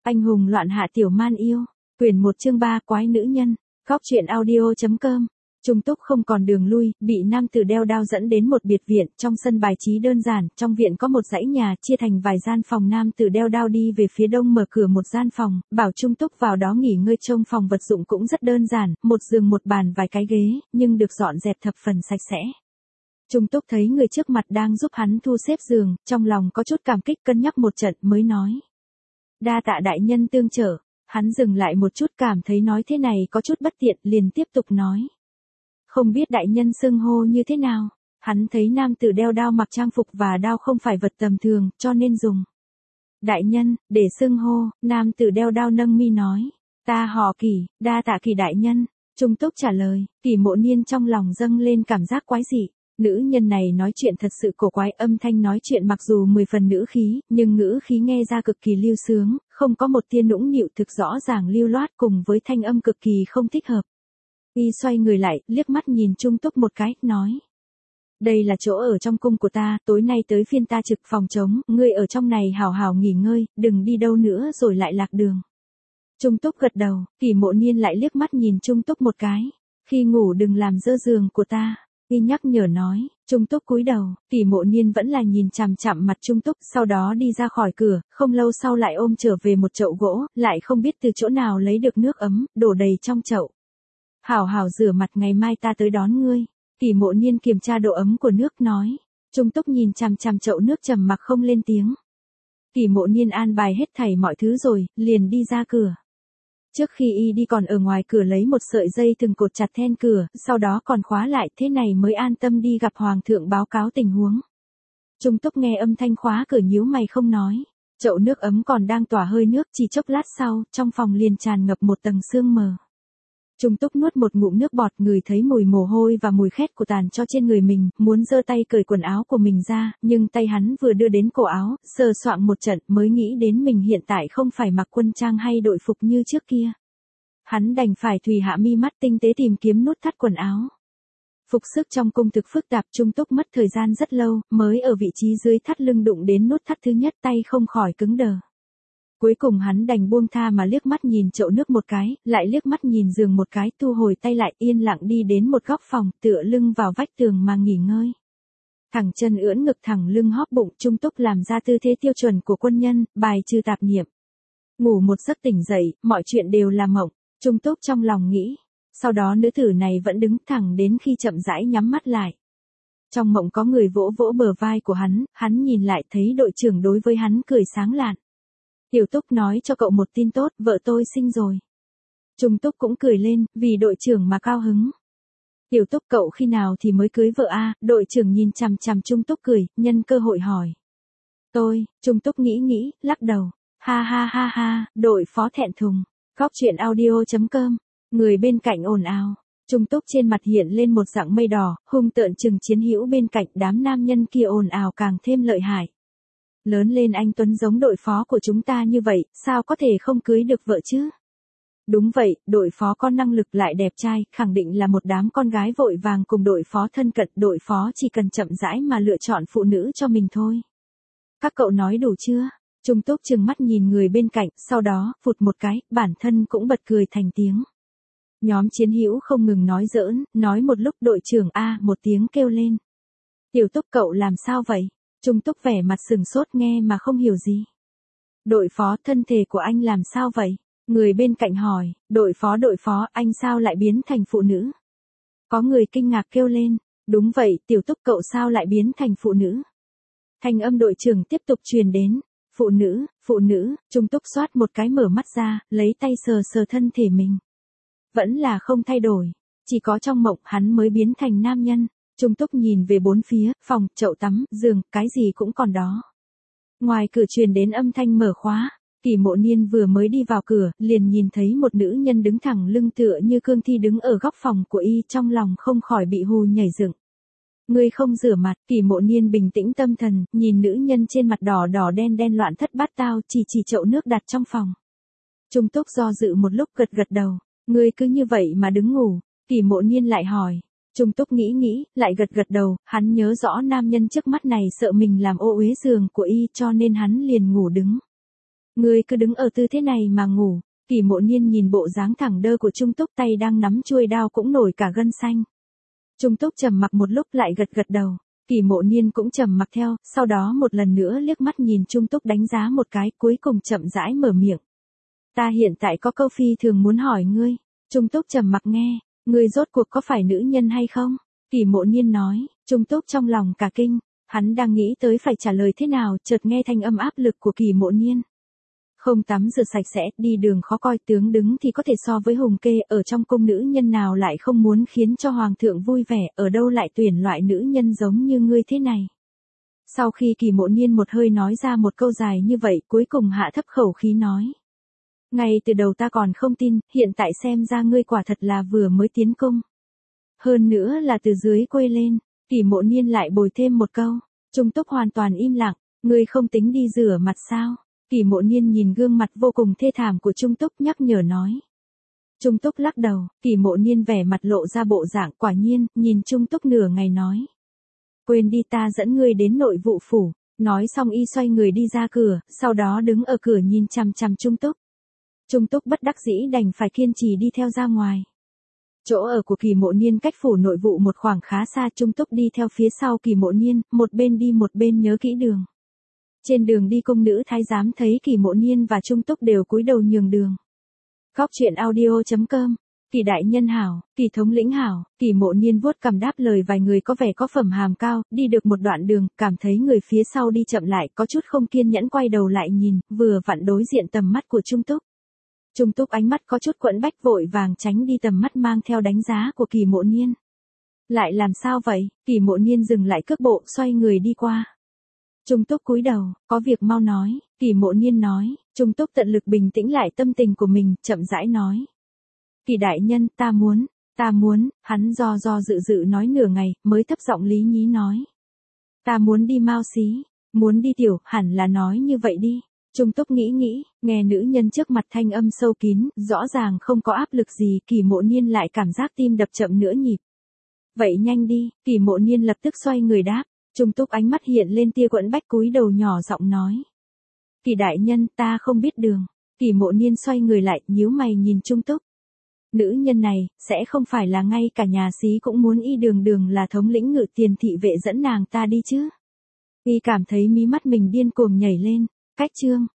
Anh hùng loạn hạ tiểu man yêu. Quyển 1 chương 3 quái nữ nhân. Góc truyện audio.com. Trung Túc không còn đường lui, bị nam tử đeo đao dẫn đến một biệt viện, trong sân bài trí đơn giản, trong viện có một dãy nhà, chia thành vài gian phòng. Nam tử đeo đao đi về phía đông mở cửa một gian phòng, bảo Trung Túc vào đó nghỉ ngơi. Trong phòng vật dụng cũng rất đơn giản, một giường một bàn vài cái ghế, nhưng được dọn dẹp thập phần sạch sẽ. Trung Túc thấy người trước mặt đang giúp hắn thu xếp giường, trong lòng có chút cảm kích, cân nhắc một trận mới nói. Đa tạ đại nhân tương trợ. Hắn dừng lại một chút, cảm thấy nói thế này có chút bất tiện, liền tiếp tục nói. Không biết đại nhân xưng hô như thế nào? Hắn thấy nam tử đeo đao mặc trang phục và đao không phải vật tầm thường, cho nên dùng. Đại nhân, để xưng hô, nam tử đeo đao nâng mi nói. Ta họ Kỳ, đa tạ Kỳ đại nhân. Trung Túc trả lời, Kỳ Mộ Niên trong lòng dâng lên cảm giác quái dị. Nữ nhân này nói chuyện thật sự cổ quái, âm thanh nói chuyện mặc dù 10 phần nữ khí, nhưng ngữ khí nghe ra cực kỳ lưu sướng, không có một tia nũng nịu, thực rõ ràng lưu loát, cùng với thanh âm cực kỳ không thích hợp. Y xoay người lại, liếc mắt nhìn Trung Túc một cái, nói. Đây là chỗ ở trong cung của ta, tối nay tới phiên ta trực phòng trống, ngươi ở trong này hào hào nghỉ ngơi, đừng đi đâu nữa rồi lại lạc đường. Trung Túc gật đầu, Kỳ Mộ Niên lại liếc mắt nhìn Trung Túc một cái. Khi ngủ đừng làm dơ giường của ta. Y nhắc nhở nói, Trung Túc cúi đầu, Kỳ Mộ Niên vẫn là nhìn chằm chằm mặt Trung Túc, sau đó đi ra khỏi cửa, không lâu sau lại ôm trở về một chậu gỗ, lại không biết từ chỗ nào lấy được nước ấm, đổ đầy trong chậu. Hảo hảo rửa mặt, ngày mai ta tới đón ngươi. Kỳ Mộ Niên kiểm tra độ ấm của nước nói. Trung Túc nhìn chằm chằm chậu nước trầm mặc không lên tiếng. Kỳ Mộ Niên an bài hết thảy mọi thứ rồi, liền đi ra cửa. Trước khi y đi còn ở ngoài cửa lấy một sợi dây thừng cột chặt then cửa, sau đó còn khóa lại, thế này mới an tâm đi gặp hoàng thượng báo cáo tình huống. Trung Túc nghe âm thanh khóa cửa nhíu mày không nói. Chậu nước ấm còn đang tỏa hơi nước, chỉ chốc lát sau, trong phòng liền tràn ngập một tầng sương mờ. Trung Túc nuốt một ngụm nước bọt, ngửi thấy mùi mồ hôi và mùi khét của tàn cho trên người mình, muốn giơ tay cởi quần áo của mình ra, nhưng tay hắn vừa đưa đến cổ áo, sờ soạng một trận mới nghĩ đến mình hiện tại không phải mặc quân trang hay đội phục như trước kia. Hắn đành phải thùy hạ mi mắt tinh tế tìm kiếm nút thắt quần áo. Phục sức trong cung thực phức tạp, Trung Túc mất thời gian rất lâu, mới ở vị trí dưới thắt lưng đụng đến nút thắt thứ nhất, tay không khỏi cứng đờ. Cuối cùng hắn đành buông tha mà liếc mắt nhìn chậu nước một cái, lại liếc mắt nhìn giường một cái, thu hồi tay lại, yên lặng đi đến một góc phòng, tựa lưng vào vách tường mà nghỉ ngơi. Thẳng chân ưỡn ngực, thẳng lưng hóp bụng, Trung Túc làm ra tư thế tiêu chuẩn của quân nhân, bài trừ tạp niệm. Ngủ một giấc tỉnh dậy, mọi chuyện đều là mộng, Trung Túc trong lòng nghĩ. Sau đó nữ tử này vẫn đứng thẳng đến khi chậm rãi nhắm mắt lại. Trong mộng có người vỗ vỗ bờ vai của hắn nhìn lại thấy đội trưởng đối với hắn cười sáng lạn. Tiểu Túc nói cho cậu một tin tốt, vợ tôi sinh rồi. Trung Túc cũng cười lên, vì đội trưởng mà cao hứng. Tiểu Túc, cậu khi nào thì mới cưới vợ a? Đội trưởng nhìn chằm chằm Trung Túc cười, nhân cơ hội hỏi. Trung Túc nghĩ, lắc đầu. Ha ha ha ha, đội phó thẹn thùng. Góc truyện audio.com. Người bên cạnh ồn ào. Trung Túc trên mặt hiện lên một dạng mây đỏ, hung tợn chừng chiến hữu bên cạnh, đám nam nhân kia ồn ào càng thêm lợi hại. Lớn lên anh Tuấn giống đội phó của chúng ta như vậy, sao có thể không cưới được vợ chứ? Đúng vậy, đội phó có năng lực lại đẹp trai, khẳng định là một đám con gái vội vàng cùng đội phó thân cận, đội phó chỉ cần chậm rãi mà lựa chọn phụ nữ cho mình thôi. Các cậu nói đủ chưa? Trung Túc trừng mắt nhìn người bên cạnh, sau đó, phụt một cái, bản thân cũng bật cười thành tiếng. Nhóm chiến hữu không ngừng nói giỡn, nói một lúc đội trưởng một tiếng kêu lên. Tiểu Túc, cậu làm sao vậy? Trung Túc vẻ mặt sừng sốt nghe mà không hiểu gì. Đội phó, thân thể của anh làm sao vậy? Người bên cạnh hỏi, đội phó, anh sao lại biến thành phụ nữ? Có người kinh ngạc kêu lên, đúng vậy, Tiểu Túc, cậu sao lại biến thành phụ nữ? Thanh âm đội trưởng tiếp tục truyền đến, phụ nữ, Trung Túc xoát một cái mở mắt ra, lấy tay sờ sờ thân thể mình. Vẫn là không thay đổi, chỉ có trong mộng hắn mới biến thành nam nhân. Trung Túc nhìn về bốn phía, phòng, chậu tắm, giường, cái gì cũng còn đó. Ngoài cửa truyền đến âm thanh mở khóa, Kỳ Mộ Niên vừa mới đi vào cửa, liền nhìn thấy một nữ nhân đứng thẳng lưng tựa như cương thi đứng ở góc phòng của y, trong lòng không khỏi bị hù nhảy dựng. Ngươi không rửa mặt? Kỳ Mộ Niên bình tĩnh tâm thần, nhìn nữ nhân trên mặt đỏ đỏ đen đen loạn thất bát tao, chỉ chậu nước đặt trong phòng. Trung Túc do dự một lúc gật đầu, ngươi cứ như vậy mà đứng ngủ? Kỳ Mộ Niên lại hỏi. Trung Túc nghĩ, lại gật đầu, hắn nhớ rõ nam nhân trước mắt này sợ mình làm ô uế giường của y cho nên hắn liền ngủ đứng. Ngươi cứ đứng ở tư thế này mà ngủ. Kỳ Mộ Niên nhìn bộ dáng thẳng đơ của Trung Túc, tay đang nắm chuôi đao cũng nổi cả gân xanh. Trung Túc trầm mặc một lúc lại gật gật đầu. Kỳ Mộ Niên cũng trầm mặc theo, sau đó một lần nữa liếc mắt nhìn Trung Túc đánh giá một cái, cuối cùng chậm rãi mở miệng. Ta hiện tại có câu phi thường muốn hỏi ngươi. Trung Túc trầm mặc nghe, ngươi rốt cuộc có phải nữ nhân hay không? Kỳ Mộ Niên nói. Trung Túc trong lòng cả kinh, hắn đang nghĩ tới phải trả lời thế nào, chợt nghe thanh âm áp lực của Kỳ Mộ Niên. Không tắm rửa sạch sẽ, đi đường khó coi, tướng đứng thì có thể so với hùng kê, ở trong cung nữ nhân nào lại không muốn khiến cho hoàng thượng vui vẻ, ở đâu lại tuyển loại nữ nhân giống như ngươi thế này. Sau khi Kỳ Mộ Niên một hơi nói ra một câu dài như vậy, cuối cùng hạ thấp khẩu khí nói. Ngay từ đầu ta còn không tin, hiện tại xem ra ngươi quả thật là vừa mới tiến cung. Hơn nữa là từ dưới quê lên. Kỳ Mộ Niên lại bồi thêm một câu. Trung Túc hoàn toàn im lặng. Ngươi không tính đi rửa mặt sao? Kỳ Mộ Niên nhìn gương mặt vô cùng thê thảm của Trung Túc nhắc nhở nói. Trung Túc lắc đầu. Kỳ Mộ Niên vẻ mặt lộ ra bộ dạng quả nhiên, nhìn Trung Túc nửa ngày nói. Quên đi, ta dẫn ngươi đến nội vụ phủ. Nói xong y xoay người đi ra cửa, sau đó đứng ở cửa nhìn chằm chằm Trung Túc. Trung Túc bất đắc dĩ đành phải kiên trì đi theo ra ngoài. Chỗ ở của Kỳ Mộ Niên cách phủ nội vụ một khoảng khá xa, Trung Túc đi theo phía sau Kỳ Mộ Niên, một bên đi một bên nhớ kỹ đường. Trên đường đi cung nữ thái giám thấy Kỳ Mộ Niên và Trung Túc đều cúi đầu nhường đường. Góc truyện audio.com. Kỳ đại nhân hảo, Kỳ thống lĩnh hảo. Kỳ Mộ Niên vuốt cằm đáp lời vài người có vẻ có phẩm hàm cao, đi được một đoạn đường, cảm thấy người phía sau đi chậm lại, có chút không kiên nhẫn quay đầu lại nhìn, vừa vặn đối diện tầm mắt của Trung Túc. Trung Túc ánh mắt có chút quẫn bách, vội vàng tránh đi tầm mắt mang theo đánh giá của Kỳ Mộ Niên. Lại làm sao vậy? Kỳ Mộ Niên dừng lại cước bộ, xoay người đi qua. Trung Túc cúi đầu, có việc mau nói. Kỳ Mộ Niên nói. Trung Túc tận lực bình tĩnh lại tâm tình của mình, chậm rãi nói. Kỳ đại nhân, ta muốn, hắn do dự dự nói nửa ngày, mới thấp giọng lý nhí nói. Ta muốn đi Mao Xí, muốn đi tiểu, hẳn là nói như vậy đi. Trung Túc nghĩ, nghe nữ nhân trước mặt thanh âm sâu kín, rõ ràng không có áp lực gì, Kỳ Mộ Niên lại cảm giác tim đập chậm nửa nhịp. Vậy nhanh đi, Kỳ Mộ Niên lập tức xoay người đáp. Trung Túc ánh mắt hiện lên tia quẫn bách, cúi đầu nhỏ giọng nói. Kỳ đại nhân, ta không biết đường. Kỳ Mộ Niên xoay người lại, nhíu mày nhìn Trung Túc. Nữ nhân này, sẽ không phải là ngay cả nhà xí cũng muốn y đường là thống lĩnh ngự tiền thị vệ dẫn nàng ta đi chứ. Y cảm thấy mí mắt mình điên cuồng nhảy lên. Cách chương.